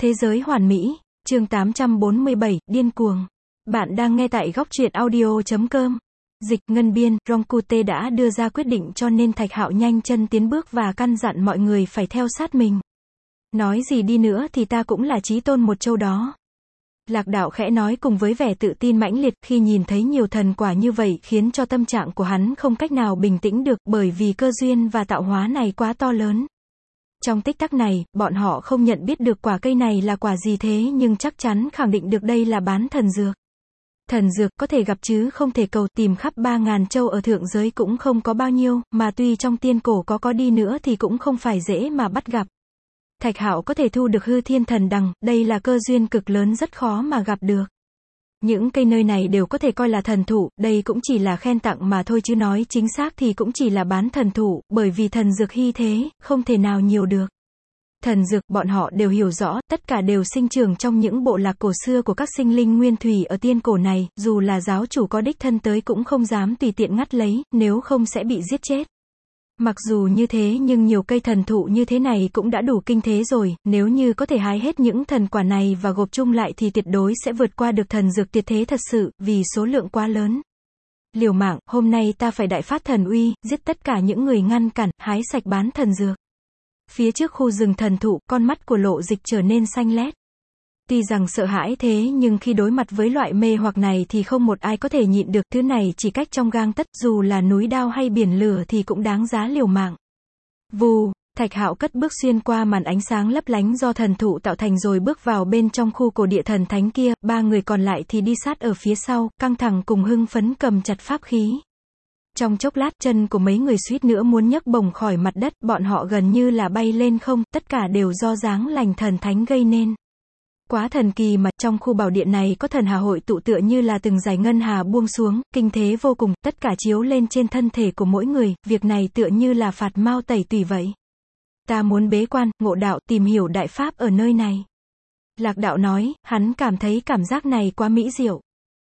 Thế giới hoàn mỹ, chương 847, điên cuồng. Bạn đang nghe tại góc truyện audio.com. Dịch Ngân Biên, Ronkute đã đưa ra quyết định cho nên Thạch Hạo nhanh chân tiến bước và căn dặn mọi người phải theo sát mình. Nói gì đi nữa thì ta cũng là chí tôn một châu đó. Lạc Đạo khẽ nói cùng với vẻ tự tin mãnh liệt, khi nhìn thấy nhiều thần quả như vậy khiến cho tâm trạng của hắn không cách nào bình tĩnh được, bởi vì cơ duyên và tạo hóa này quá to lớn. Trong tích tắc này, bọn họ không nhận biết được quả cây này là quả gì, thế nhưng chắc chắn khẳng định được đây là bán thần dược. Thần dược có thể gặp chứ không thể cầu, tìm khắp 3.000 châu ở thượng giới cũng không có bao nhiêu, mà tuy trong tiên cổ có đi nữa thì cũng không phải dễ mà bắt gặp. Thạch Hạo có thể thu được hư thiên thần đằng, đây là cơ duyên cực lớn rất khó mà gặp được. Những cây nơi này đều có thể coi là thần thụ, đây cũng chỉ là khen tặng mà thôi chứ nói chính xác thì cũng chỉ là bán thần thụ, bởi vì thần dược hy thế, không thể nào nhiều được. Thần dược, bọn họ đều hiểu rõ, tất cả đều sinh trưởng trong những bộ lạc cổ xưa của các sinh linh nguyên thủy ở tiên cổ này, dù là giáo chủ có đích thân tới cũng không dám tùy tiện ngắt lấy, nếu không sẽ bị giết chết. Mặc dù như thế nhưng nhiều cây thần thụ như thế này cũng đã đủ kinh thế rồi, nếu như có thể hái hết những thần quả này và gộp chung lại thì tuyệt đối sẽ vượt qua được thần dược tuyệt thế thật sự, vì số lượng quá lớn. Liều mạng, hôm nay ta phải đại phát thần uy, giết tất cả những người ngăn cản, hái sạch bán thần dược. Phía trước khu rừng thần thụ, con mắt của Lộ Dịch trở nên xanh lét. Tuy rằng sợ hãi thế nhưng khi đối mặt với loại mê hoặc này thì không một ai có thể nhịn được, thứ này chỉ cách trong gang tấc, dù là núi đao hay biển lửa thì cũng đáng giá liều mạng. Vù, Thạch Hạo cất bước xuyên qua màn ánh sáng lấp lánh do thần thụ tạo thành rồi bước vào bên trong khu cổ địa thần thánh kia, ba người còn lại thì đi sát ở phía sau, căng thẳng cùng hưng phấn cầm chặt pháp khí. Trong chốc lát, chân của mấy người suýt nữa muốn nhấc bổng khỏi mặt đất, bọn họ gần như là bay lên không, tất cả đều do dáng lành thần thánh gây nên. Quá thần kỳ mà, trong khu bảo điện này có thần hà hội tụ tựa như là từng dải ngân hà buông xuống, kinh thế vô cùng, tất cả chiếu lên trên thân thể của mỗi người, việc này tựa như là phạt mao tẩy tùy vậy. Ta muốn bế quan, ngộ đạo, tìm hiểu đại pháp ở nơi này. Lạc Đạo nói, hắn cảm thấy cảm giác này quá mỹ diệu.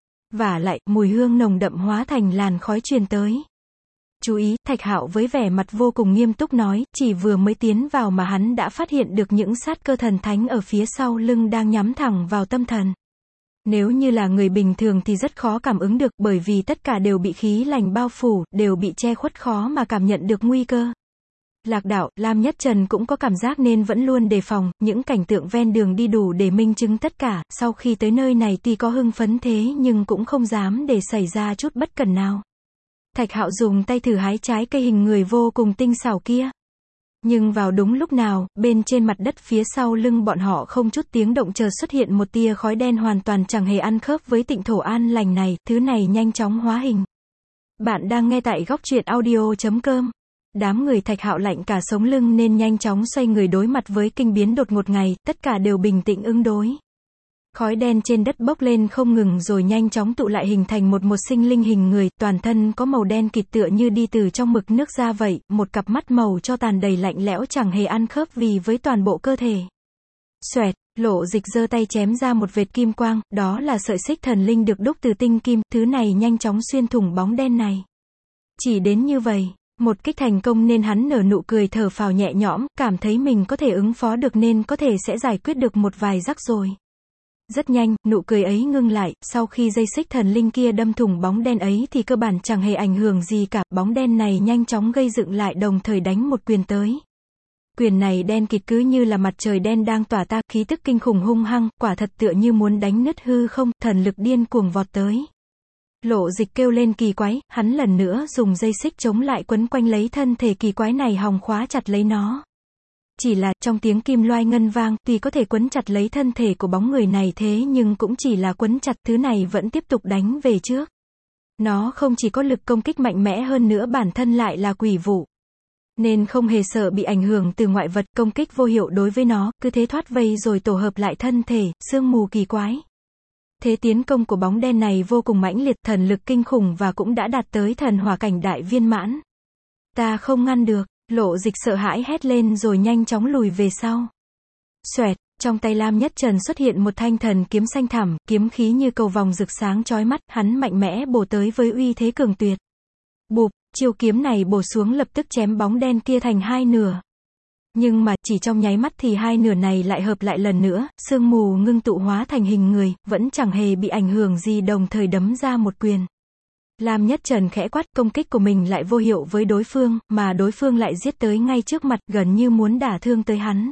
Vả lại, mùi hương nồng đậm hóa thành làn khói truyền tới. Chú ý, Thạch Hạo với vẻ mặt vô cùng nghiêm túc nói, chỉ vừa mới tiến vào mà hắn đã phát hiện được những sát cơ thần thánh ở phía sau lưng đang nhắm thẳng vào tâm thần. Nếu như là người bình thường thì rất khó cảm ứng được, bởi vì tất cả đều bị khí lành bao phủ, đều bị che khuất, khó mà cảm nhận được nguy cơ. Lạc Đạo, Lam Nhất Trần cũng có cảm giác nên vẫn luôn đề phòng, những cảnh tượng ven đường đi đủ để minh chứng tất cả, sau khi tới nơi này tuy có hưng phấn thế nhưng cũng không dám để xảy ra chút bất cẩn nào. Thạch Hạo dùng tay thử hái trái cây hình người vô cùng tinh xảo kia. Nhưng vào đúng lúc nào, bên trên mặt đất phía sau lưng bọn họ không chút tiếng động chợt xuất hiện một tia khói đen hoàn toàn chẳng hề ăn khớp với tịnh thổ an lành này, thứ này nhanh chóng hóa hình. Bạn đang nghe tại góc truyện audio.com. Đám người Thạch Hạo lạnh cả sống lưng nên nhanh chóng xoay người đối mặt với kinh biến đột ngột này, tất cả đều bình tĩnh ứng đối. Khói đen trên đất bốc lên không ngừng rồi nhanh chóng tụ lại hình thành một sinh linh hình người, toàn thân có màu đen kịt tựa như đi từ trong mực nước ra vậy, một cặp mắt màu cho tàn đầy lạnh lẽo chẳng hề ăn khớp vì với toàn bộ cơ thể. Xoẹt, Lộ Dịch giơ tay chém ra một vệt kim quang, đó là sợi xích thần linh được đúc từ tinh kim, thứ này nhanh chóng xuyên thủng bóng đen này. Chỉ đến như vậy, một kích thành công nên hắn nở nụ cười thở phào nhẹ nhõm, cảm thấy mình có thể ứng phó được nên có thể sẽ giải quyết được một vài rắc rồi. Rất nhanh, nụ cười ấy ngưng lại, sau khi dây xích thần linh kia đâm thủng bóng đen ấy thì cơ bản chẳng hề ảnh hưởng gì cả, bóng đen này nhanh chóng gây dựng lại đồng thời đánh một quyền tới. Quyền này đen kịt cứ như là mặt trời đen đang tỏa ra, khí tức kinh khủng hung hăng, quả thật tựa như muốn đánh nứt hư không, thần lực điên cuồng vọt tới. Lộ Dịch kêu lên kỳ quái, hắn lần nữa dùng dây xích chống lại quấn quanh lấy thân thể kỳ quái này hòng khóa chặt lấy nó. Chỉ là, trong tiếng kim loai ngân vang, tuy có thể quấn chặt lấy thân thể của bóng người này thế nhưng cũng chỉ là quấn chặt, thứ này vẫn tiếp tục đánh về trước. Nó không chỉ có lực công kích mạnh mẽ hơn nữa bản thân lại là quỷ vụ. Nên không hề sợ bị ảnh hưởng từ ngoại vật, công kích vô hiệu đối với nó, cứ thế thoát vây rồi tổ hợp lại thân thể, sương mù kỳ quái. Thế tiến công của bóng đen này vô cùng mãnh liệt, thần lực kinh khủng và cũng đã đạt tới thần hỏa cảnh đại viên mãn. Ta không ngăn được. Lộ Dịch sợ hãi hét lên rồi nhanh chóng lùi về sau. Xoẹt, trong tay Lam Nhất Trần xuất hiện một thanh thần kiếm xanh thẳm, kiếm khí như cầu vòng rực sáng chói mắt, hắn mạnh mẽ bổ tới với uy thế cường tuyệt. Bụp, chiêu kiếm này bổ xuống lập tức chém bóng đen kia thành hai nửa. Nhưng mà, chỉ trong nháy mắt thì hai nửa này lại hợp lại lần nữa, sương mù ngưng tụ hóa thành hình người, vẫn chẳng hề bị ảnh hưởng gì đồng thời đấm ra một quyền. Lam Nhất Trần khẽ quát, công kích của mình lại vô hiệu với đối phương, mà đối phương lại giết tới ngay trước mặt, gần như muốn đả thương tới hắn.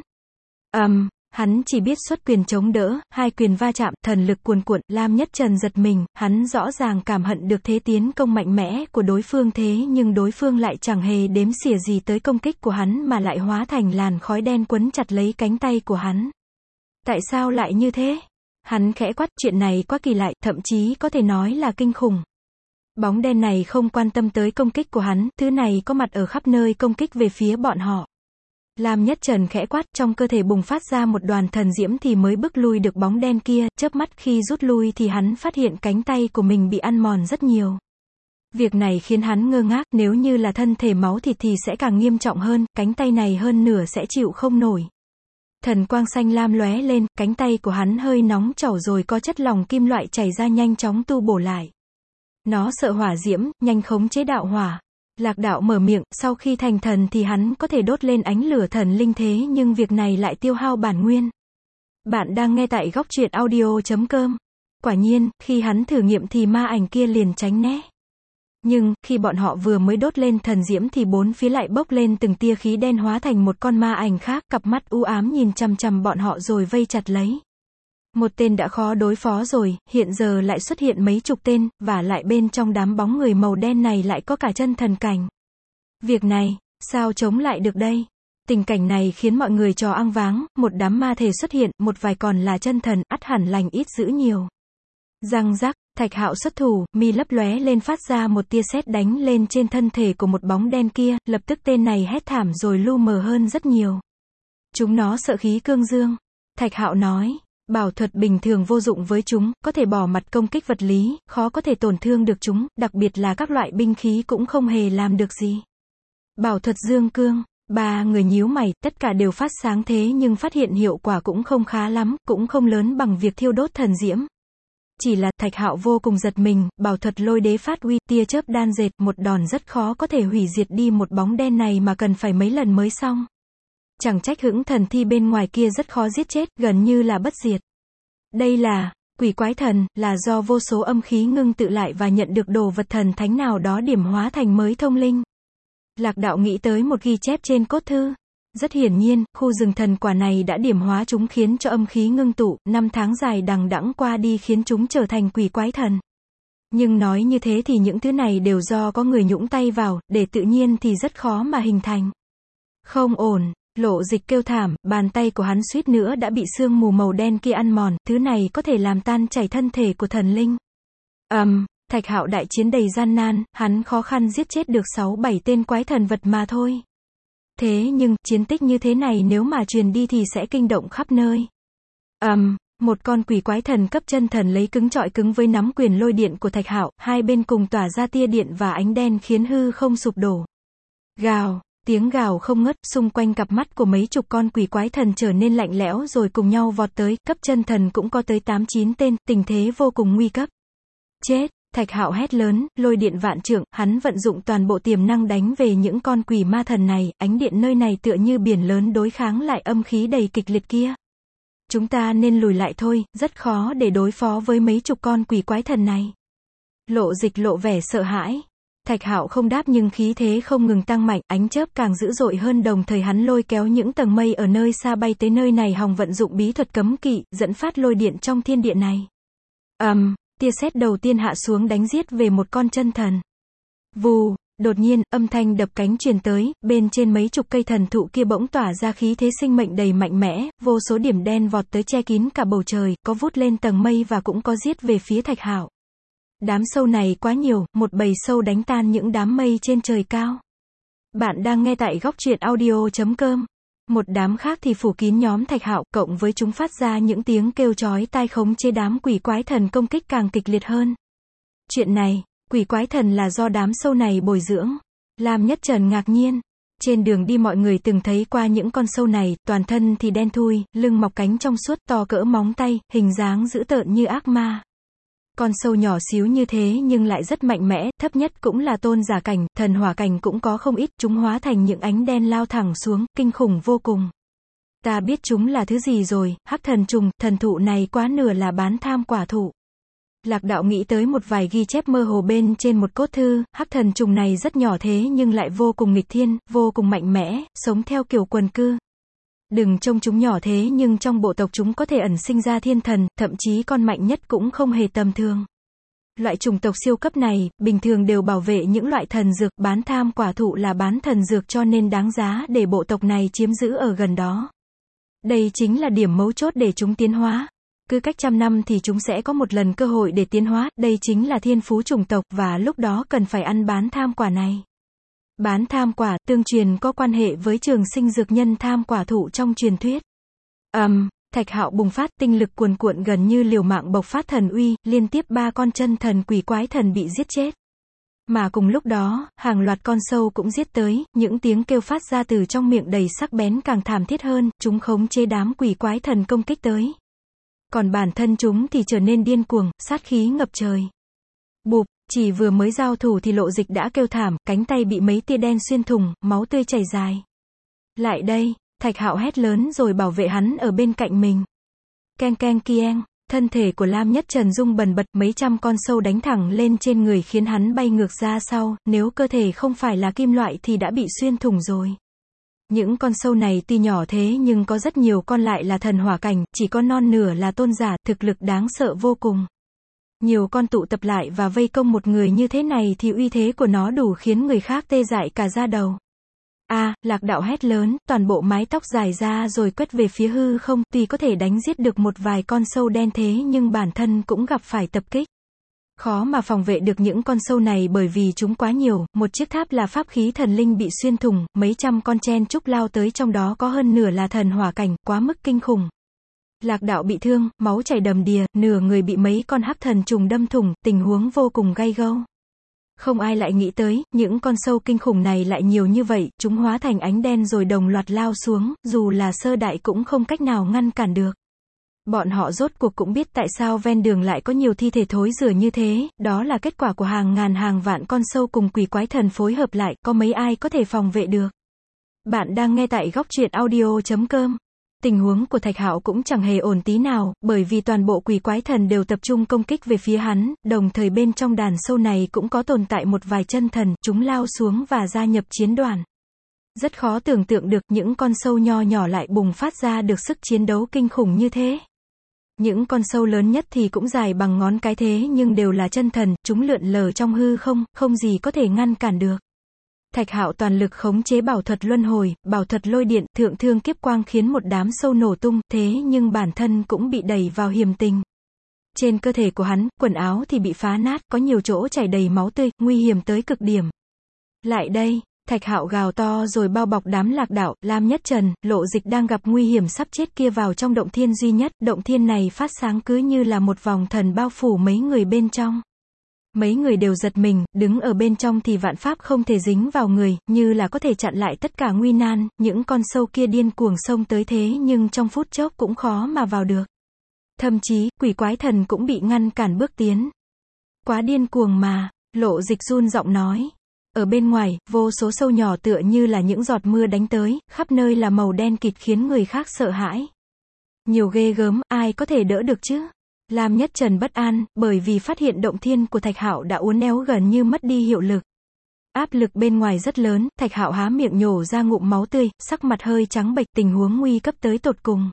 Hắn chỉ biết xuất quyền chống đỡ, hai quyền va chạm, thần lực cuồn cuộn, Lam Nhất Trần giật mình, hắn rõ ràng cảm hận được thế tiến công mạnh mẽ của đối phương thế nhưng đối phương lại chẳng hề đếm xỉa gì tới công kích của hắn mà lại hóa thành làn khói đen quấn chặt lấy cánh tay của hắn. Tại sao lại như thế? Hắn khẽ quát, chuyện này quá kỳ lạ, thậm chí có thể nói là kinh khủng. Bóng đen này không quan tâm tới công kích của hắn, thứ này có mặt ở khắp nơi công kích về phía bọn họ. Lam Nhất Trần khẽ quát, trong cơ thể bùng phát ra một đoàn thần diễm thì mới bức lui được bóng đen kia, chớp mắt khi rút lui thì hắn phát hiện cánh tay của mình bị ăn mòn rất nhiều. Việc này khiến hắn ngơ ngác, nếu như là thân thể máu thịt thì sẽ càng nghiêm trọng hơn, cánh tay này hơn nửa sẽ chịu không nổi. Thần quang xanh lam lóe lên, cánh tay của hắn hơi nóng chảo rồi có chất lỏng kim loại chảy ra nhanh chóng tu bổ lại. Nó sợ hỏa diễm, nhanh khống chế đạo hỏa. Lạc Đạo mở miệng, sau khi thành thần thì hắn có thể đốt lên ánh lửa thần linh thế nhưng việc này lại tiêu hao bản nguyên. Bạn đang nghe tại góc truyện audio.com. Quả nhiên, khi hắn thử nghiệm thì ma ảnh kia liền tránh né. Nhưng, khi bọn họ vừa mới đốt lên thần diễm thì bốn phía lại bốc lên từng tia khí đen hóa thành một con ma ảnh khác, cặp mắt u ám nhìn chằm chằm bọn họ rồi vây chặt lấy. Một tên đã khó đối phó rồi, hiện giờ lại xuất hiện mấy chục tên, và lại bên trong đám bóng người màu đen này lại có cả chân thần cảnh. Việc này, sao chống lại được đây? Tình cảnh này khiến mọi người choáng váng, một đám ma thể xuất hiện, một vài còn là chân thần, ắt hẳn lành ít dữ nhiều. Răng rắc, Thạch Hạo xuất thủ, mi lấp lóe lên phát ra một tia sét đánh lên trên thân thể của một bóng đen kia, lập tức tên này hét thảm rồi lu mờ hơn rất nhiều. Chúng nó sợ khí cương dương. Thạch Hạo nói. Bảo thuật bình thường vô dụng với chúng, có thể bỏ mặt công kích vật lý, khó có thể tổn thương được chúng, đặc biệt là các loại binh khí cũng không hề làm được gì. Bảo thuật dương cương, ba người nhíu mày, tất cả đều phát sáng thế nhưng phát hiện hiệu quả cũng không khá lắm, cũng không lớn bằng việc thiêu đốt thần diễm. Chỉ là, Thạch Hạo vô cùng giật mình, bảo thuật lôi đế phát uy, tia chớp đan dệt, một đòn rất khó có thể hủy diệt đi một bóng đen này mà cần phải mấy lần mới xong. Chẳng trách hững thần thi bên ngoài kia rất khó giết chết, gần như là bất diệt. Đây là, quỷ quái thần, là do vô số âm khí ngưng tự lại và nhận được đồ vật thần thánh nào đó điểm hóa thành mới thông linh. Lạc Đạo nghĩ tới một ghi chép trên cốt thư. Rất hiển nhiên, khu rừng thần quả này đã điểm hóa chúng khiến cho âm khí ngưng tụ, 5 tháng dài đằng đẵng qua đi khiến chúng trở thành quỷ quái thần. Nhưng nói như thế thì những thứ này đều do có người nhũng tay vào, để tự nhiên thì rất khó mà hình thành. Không ổn. Lộ Dịch kêu thảm, bàn tay của hắn suýt nữa đã bị sương mù màu đen kia ăn mòn, thứ này có thể làm tan chảy thân thể của thần linh. Thạch Hạo đại chiến đầy gian nan, hắn khó khăn giết chết được 6-7 tên quái thần vật mà thôi. Thế nhưng, chiến tích như thế này nếu mà truyền đi thì sẽ kinh động khắp nơi. Một con quỷ quái thần cấp chân thần lấy cứng chọi cứng với nắm quyền lôi điện của Thạch Hạo, hai bên cùng tỏa ra tia điện và ánh đen khiến hư không sụp đổ. Gào. Tiếng gào không ngớt, xung quanh cặp mắt của mấy chục con quỷ quái thần trở nên lạnh lẽo rồi cùng nhau vọt tới, cấp chân thần cũng có tới 8-9 tên, tình thế vô cùng nguy cấp. Chết, Thạch Hạo hét lớn, lôi điện vạn trượng, hắn vận dụng toàn bộ tiềm năng đánh về những con quỷ ma thần này, ánh điện nơi này tựa như biển lớn đối kháng lại âm khí đầy kịch liệt kia. Chúng ta nên lùi lại thôi, rất khó để đối phó với mấy chục con quỷ quái thần này. Lộ Dịch lộ vẻ sợ hãi. Thạch Hạo không đáp nhưng khí thế không ngừng tăng mạnh, ánh chớp càng dữ dội hơn đồng thời hắn lôi kéo những tầng mây ở nơi xa bay tới nơi này hòng vận dụng bí thuật cấm kỵ, dẫn phát lôi điện trong thiên địa này. Tia sét đầu tiên hạ xuống đánh giết về một con chân thần. Vù, đột nhiên, âm thanh đập cánh truyền tới, bên trên mấy chục cây thần thụ kia bỗng tỏa ra khí thế sinh mệnh đầy mạnh mẽ, vô số điểm đen vọt tới che kín cả bầu trời, có vút lên tầng mây và cũng có giết về phía Thạch Hạo. Đám sâu này quá nhiều, một bầy sâu đánh tan những đám mây trên trời cao. Bạn đang nghe tại góc truyện audio.com. Một đám khác thì phủ kín nhóm Thạch Hạo, cộng với chúng phát ra những tiếng kêu chói tai khống chế đám quỷ quái thần công kích càng kịch liệt hơn. Chuyện này, quỷ quái thần là do đám sâu này bồi dưỡng. Lam Nhất Trần ngạc nhiên. Trên đường đi mọi người từng thấy qua những con sâu này, toàn thân thì đen thui, lưng mọc cánh trong suốt to cỡ móng tay, hình dáng dữ tợn như ác ma. Con sâu nhỏ xíu như thế nhưng lại rất mạnh mẽ, thấp nhất cũng là tôn giả cảnh, thần hỏa cảnh cũng có không ít, chúng hóa thành những ánh đen lao thẳng xuống, kinh khủng vô cùng. Ta biết chúng là thứ gì rồi, hắc thần trùng, thần thụ này quá nửa là bán tham quả thụ. Lạc đạo nghĩ tới một vài ghi chép mơ hồ bên trên một cốt thư, hắc thần trùng này rất nhỏ thế nhưng lại vô cùng nghịch thiên, vô cùng mạnh mẽ, sống theo kiểu quần cư. Đừng trông chúng nhỏ thế nhưng trong bộ tộc chúng có thể ẩn sinh ra thiên thần, thậm chí con mạnh nhất cũng không hề tầm thường. Loại chủng tộc siêu cấp này, bình thường đều bảo vệ những loại thần dược, bán tham quả thụ là bán thần dược cho nên đáng giá để bộ tộc này chiếm giữ ở gần đó. Đây chính là điểm mấu chốt để chúng tiến hóa. Cứ cách 100 năm thì chúng sẽ có một lần cơ hội để tiến hóa, đây chính là thiên phú chủng tộc và lúc đó cần phải ăn bán tham quả này. Bán tham quả, tương truyền có quan hệ với trường sinh dược nhân tham quả thụ trong truyền thuyết. Thạch Hạo bùng phát, tinh lực cuồn cuộn gần như liều mạng bộc phát thần uy, liên tiếp 3 con chân thần quỷ quái thần bị giết chết. Mà cùng lúc đó, hàng loạt con sâu cũng giết tới, những tiếng kêu phát ra từ trong miệng đầy sắc bén càng thảm thiết hơn, chúng khống chế đám quỷ quái thần công kích tới. Còn bản thân chúng thì trở nên điên cuồng, sát khí ngập trời. Bụp, chỉ vừa mới giao thủ thì Lộ Dịch đã kêu thảm, cánh tay bị mấy tia đen xuyên thủng, máu tươi chảy dài. Lại đây, Thạch Hạo hét lớn rồi bảo vệ hắn ở bên cạnh mình. Keng keng kieng, thân thể của Lam Nhất Trần rung bần bật, mấy trăm con sâu đánh thẳng lên trên người khiến hắn bay ngược ra sau, nếu cơ thể không phải là kim loại thì đã bị xuyên thủng rồi. Những con sâu này tuy nhỏ thế nhưng có rất nhiều con lại là thần hỏa cảnh, chỉ có non nửa là tôn giả, thực lực đáng sợ vô cùng. Nhiều con tụ tập lại và vây công một người như thế này thì uy thế của nó đủ khiến người khác tê dại cả da đầu. Lạc đạo hét lớn, toàn bộ mái tóc dài ra rồi quét về phía hư không, tuy có thể đánh giết được một vài con sâu đen thế nhưng bản thân cũng gặp phải tập kích. Khó mà phòng vệ được những con sâu này bởi vì chúng quá nhiều, một chiếc tháp là pháp khí thần linh bị xuyên thủng, mấy trăm con chen chúc lao tới trong đó có hơn nửa là thần hỏa cảnh, quá mức kinh khủng. Lạc đạo bị thương, máu chảy đầm đìa, nửa người bị mấy con hắc thần trùng đâm thủng, tình huống vô cùng gay gâu. Không ai lại nghĩ tới, những con sâu kinh khủng này lại nhiều như vậy, chúng hóa thành ánh đen rồi đồng loạt lao xuống, dù là sơ đại cũng không cách nào ngăn cản được. Bọn họ rốt cuộc cũng biết tại sao ven đường lại có nhiều thi thể thối rữa như thế, đó là kết quả của hàng ngàn hàng vạn con sâu cùng quỷ quái thần phối hợp lại, có mấy ai có thể phòng vệ được. Bạn đang nghe tại góc truyện audio.com. Tình huống của Thạch Hạo cũng chẳng hề ổn tí nào, bởi vì toàn bộ quỷ quái thần đều tập trung công kích về phía hắn, đồng thời bên trong đàn sâu này cũng có tồn tại một vài chân thần, chúng lao xuống và gia nhập chiến đoàn. Rất khó tưởng tượng được những con sâu nho nhỏ lại bùng phát ra được sức chiến đấu kinh khủng như thế. Những con sâu lớn nhất thì cũng dài bằng ngón cái thế nhưng đều là chân thần, chúng lượn lờ trong hư không, không gì có thể ngăn cản được. Thạch Hạo toàn lực khống chế bảo thuật luân hồi, bảo thuật lôi điện, thượng thương kiếp quang khiến một đám sâu nổ tung, thế nhưng bản thân cũng bị đẩy vào hiểm tình. Trên cơ thể của hắn, quần áo thì bị phá nát, có nhiều chỗ chảy đầy máu tươi, nguy hiểm tới cực điểm. Lại đây, Thạch Hạo gào to rồi bao bọc đám Lạc đạo, Lam Nhất Trần, Lộ Dịch đang gặp nguy hiểm sắp chết kia vào trong động thiên duy nhất, động thiên này phát sáng cứ như là một vòng thần bao phủ mấy người bên trong. Mấy người đều giật mình, đứng ở bên trong thì vạn pháp không thể dính vào người, như là có thể chặn lại tất cả nguy nan, những con sâu kia điên cuồng xông tới thế nhưng trong phút chốc cũng khó mà vào được. Thậm chí, quỷ quái thần cũng bị ngăn cản bước tiến. Quá điên cuồng mà, Lộ Dịch run giọng nói. Ở bên ngoài, vô số sâu nhỏ tựa như là những giọt mưa đánh tới, khắp nơi là màu đen kịt khiến người khác sợ hãi. Nhiều ghê gớm, ai có thể đỡ được chứ? Lam Nhất Trần bất an, bởi vì phát hiện động thiên của Thạch Hạo đã uốn éo gần như mất đi hiệu lực. Áp lực bên ngoài rất lớn, Thạch Hạo há miệng nhổ ra ngụm máu tươi, sắc mặt hơi trắng bệch, tình huống nguy cấp tới tột cùng.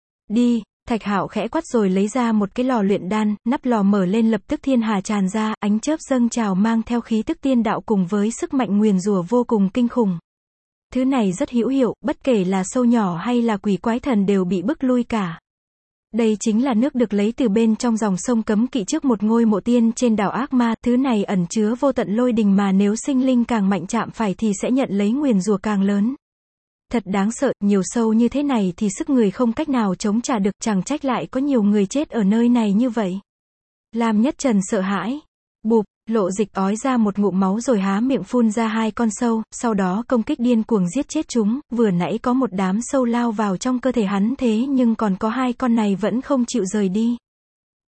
Đi, Thạch Hạo khẽ quát rồi lấy ra một cái lò luyện đan, nắp lò mở lên lập tức thiên hà tràn ra, ánh chớp dâng trào mang theo khí tức tiên đạo cùng với sức mạnh nguyền rủa vô cùng kinh khủng. Thứ này rất hữu hiệu, bất kể là sâu nhỏ hay là quỷ quái thần đều bị bức lui cả. Đây chính là nước được lấy từ bên trong dòng sông cấm kỵ trước một ngôi mộ tiên trên đảo Ác Ma, thứ này ẩn chứa vô tận lôi đình mà nếu sinh linh càng mạnh chạm phải thì sẽ nhận lấy nguyền rủa càng lớn. Thật đáng sợ, nhiều sâu như thế này thì sức người không cách nào chống trả được, chẳng trách lại có nhiều người chết ở nơi này như vậy. Lam Nhất Trần sợ hãi. Bụp, Lộ Dịch ói ra một ngụm máu rồi há miệng phun ra 2 con sâu, sau đó công kích điên cuồng giết chết chúng, vừa nãy có một đám sâu lao vào trong cơ thể hắn thế nhưng còn có 2 con này vẫn không chịu rời đi. Bụp,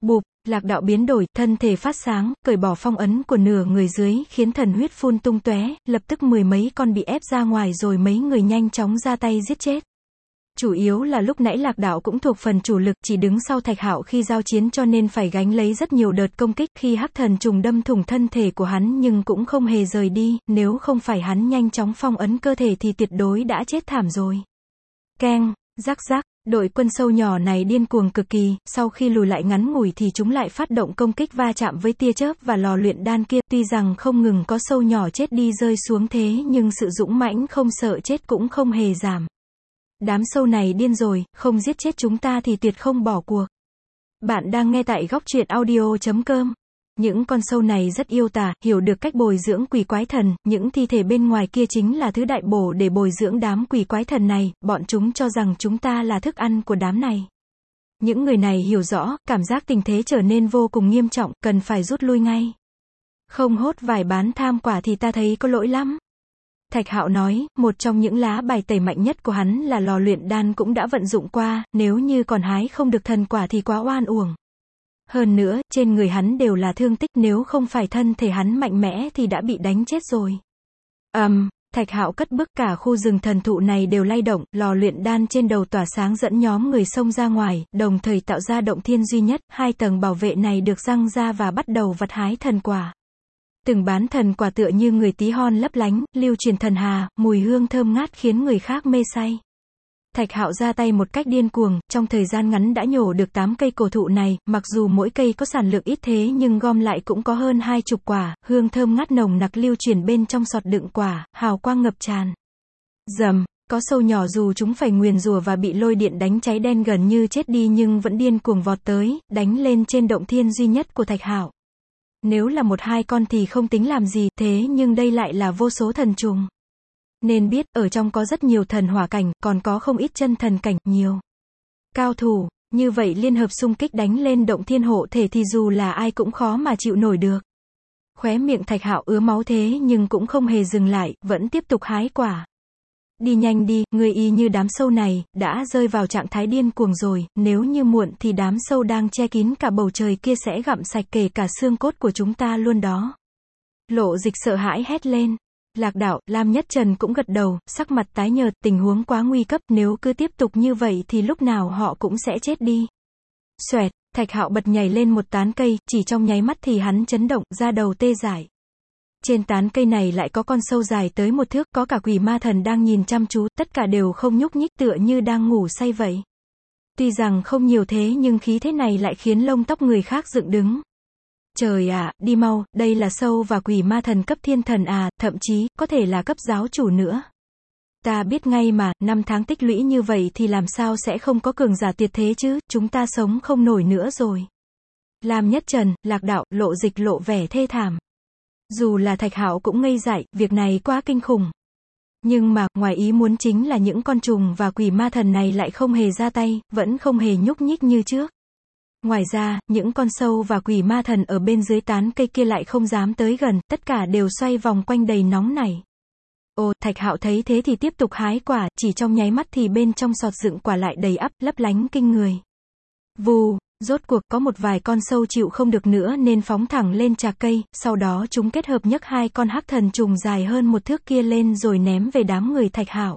Lạc đạo biến đổi, thân thể phát sáng, cởi bỏ phong ấn của nửa người dưới, khiến thần huyết phun tung tóe, lập tức mười mấy con bị ép ra ngoài rồi mấy người nhanh chóng ra tay giết chết. Chủ yếu là lúc nãy Lạc đạo cũng thuộc phần chủ lực, chỉ đứng sau Thạch Hạo khi giao chiến cho nên phải gánh lấy rất nhiều đợt công kích, khi hắc thần trùng đâm thủng thân thể của hắn nhưng cũng không hề rời đi, nếu không phải hắn nhanh chóng phong ấn cơ thể thì tuyệt đối đã chết thảm rồi. Keng, rắc rắc. Đội quân sâu nhỏ này điên cuồng cực kỳ, sau khi lùi lại ngắn ngủi thì chúng lại phát động công kích va chạm với tia chớp và lò luyện đan kia, tuy rằng không ngừng có sâu nhỏ chết đi rơi xuống thế nhưng sự dũng mãnh không sợ chết cũng không hề giảm. Đám sâu này điên rồi, không giết chết chúng ta thì tuyệt không bỏ cuộc. Bạn đang nghe tại góc truyện audio.com. Những con sâu này rất yêu tà, hiểu được cách bồi dưỡng quỷ quái thần, những thi thể bên ngoài kia chính là thứ đại bổ để bồi dưỡng đám quỷ quái thần này, bọn chúng cho rằng chúng ta là thức ăn của đám này. Những người này hiểu rõ, cảm giác tình thế trở nên vô cùng nghiêm trọng, cần phải rút lui ngay. Không hốt vài bán tham quả thì ta thấy có lỗi lắm. Thạch Hạo nói, một trong những lá bài tẩy mạnh nhất của hắn là lò luyện đan cũng đã vận dụng qua, nếu như còn hái không được thần quả thì quá oan uổng. Hơn nữa, trên người hắn đều là thương tích, nếu không phải thân thể hắn mạnh mẽ thì đã bị đánh chết rồi. Thạch Hạo cất bước, cả khu rừng thần thụ này đều lay động, lò luyện đan trên đầu tỏa sáng dẫn nhóm người xông ra ngoài, đồng thời tạo ra động thiên duy nhất, 2 tầng bảo vệ này được giăng ra và bắt đầu vặt hái thần quả. Từng bán thần quả tựa như người tí hon lấp lánh, lưu truyền thần hà, mùi hương thơm ngát khiến người khác mê say. Thạch Hạo ra tay một cách điên cuồng, trong thời gian ngắn đã nhổ được 8 cây cổ thụ này, mặc dù mỗi cây có sản lượng ít thế nhưng gom lại cũng có hơn 20 quả, hương thơm ngát nồng nặc lưu truyền bên trong sọt đựng quả, hào quang ngập tràn. Rầm, có sâu nhỏ dù chúng phải nguyền rủa và bị lôi điện đánh cháy đen gần như chết đi nhưng vẫn điên cuồng vọt tới, đánh lên trên động thiên duy nhất của Thạch Hạo. Nếu là 1-2 con thì không tính làm gì, thế nhưng đây lại là vô số thần trùng. Nên biết, ở trong có rất nhiều thần hỏa cảnh, còn có không ít chân thần cảnh, nhiều cao thủ, như vậy liên hợp xung kích đánh lên động thiên hộ thể thì dù là ai cũng khó mà chịu nổi được. Khóe miệng Thạch Hạo ứa máu thế nhưng cũng không hề dừng lại, vẫn tiếp tục hái quả. Đi nhanh đi, người y như đám sâu này, đã rơi vào trạng thái điên cuồng rồi, nếu như muộn thì đám sâu đang che kín cả bầu trời kia sẽ gặm sạch kể cả xương cốt của chúng ta luôn đó. Lộ Dịch sợ hãi hét lên. Lạc đạo, Lam Nhất Trần cũng gật đầu, sắc mặt tái nhợt, tình huống quá nguy cấp, nếu cứ tiếp tục như vậy thì lúc nào họ cũng sẽ chết đi. Xoẹt, Thạch Hạo bật nhảy lên một tán cây, chỉ trong nháy mắt thì hắn chấn động, da đầu tê dại. Trên tán cây này lại có con sâu dài tới 1 thước, có cả quỷ ma thần đang nhìn chăm chú, tất cả đều không nhúc nhích tựa như đang ngủ say vậy. Tuy rằng không nhiều thế nhưng khí thế này lại khiến lông tóc người khác dựng đứng. Trời ạ, đi mau, đây là sâu và quỷ ma thần cấp thiên thần à, thậm chí, có thể là cấp giáo chủ nữa. Ta biết ngay mà, 5 tháng tích lũy như vậy thì làm sao sẽ không có cường giả tuyệt thế chứ, chúng ta sống không nổi nữa rồi. Lam Nhất Trần, Lạc đạo, Lộ Dịch lộ vẻ thê thảm. Dù là Thạch Hạo cũng ngây dại, việc này quá kinh khủng. Nhưng mà, ngoài ý muốn chính là những con trùng và quỷ ma thần này lại không hề ra tay, vẫn không hề nhúc nhích như trước. Ngoài ra, những con sâu và quỷ ma thần ở bên dưới tán cây kia lại không dám tới gần, tất cả đều xoay vòng quanh đầy nóng nảy. Ồ, Thạch Hạo thấy thế thì tiếp tục hái quả, chỉ trong nháy mắt thì bên trong sọt dựng quả lại đầy ắp, lấp lánh kinh người. Vù, rốt cuộc có một vài con sâu chịu không được nữa nên phóng thẳng lên trạc cây, sau đó chúng kết hợp nhấc 2 con hắc thần trùng dài hơn 1 thước kia lên rồi ném về đám người Thạch Hạo.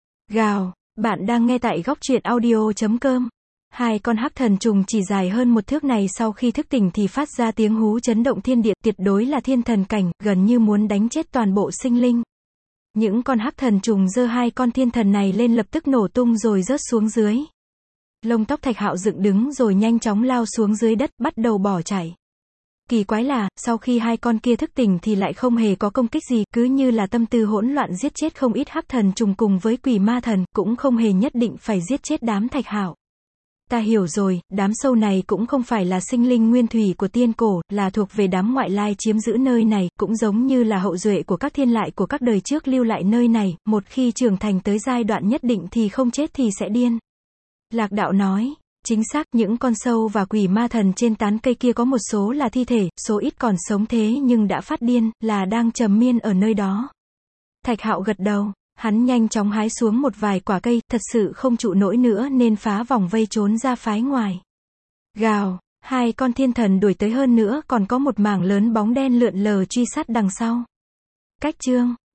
Gào, bạn đang nghe tại góc truyện audio.com. 2 con hắc thần trùng chỉ dài hơn 1 thước này sau khi thức tỉnh thì phát ra tiếng hú chấn động thiên địa, tuyệt đối là thiên thần cảnh, gần như muốn đánh chết toàn bộ sinh linh. Những con hắc thần trùng giơ 2 con thiên thần này lên lập tức nổ tung rồi rớt xuống dưới. Lông tóc Thạch Hạo dựng đứng rồi nhanh chóng lao xuống dưới đất, bắt đầu bỏ chạy. Kỳ quái là, sau khi 2 con kia thức tỉnh thì lại không hề có công kích gì, cứ như là tâm tư hỗn loạn giết chết không ít hắc thần trùng cùng với quỷ ma thần, cũng không hề nhất định phải giết chết đám Thạch Hạo. Ta hiểu rồi, đám sâu này cũng không phải là sinh linh nguyên thủy của tiên cổ, là thuộc về đám ngoại lai chiếm giữ nơi này, cũng giống như là hậu duệ của các thiên lại của các đời trước lưu lại nơi này, một khi trưởng thành tới giai đoạn nhất định thì không chết thì sẽ điên. Lạc đạo nói, chính xác, những con sâu và quỷ ma thần trên tán cây kia có một số là thi thể, số ít còn sống thế nhưng đã phát điên, là đang trầm miên ở nơi đó. Thạch Hạo gật đầu. Hắn nhanh chóng hái xuống một vài quả cây, thật sự không trụ nổi nữa nên phá vòng vây trốn ra phái ngoài. Gào, Hai con thiên thần đuổi tới hơn nữa còn có một mảng lớn bóng đen lượn lờ truy sát đằng sau. Cách chương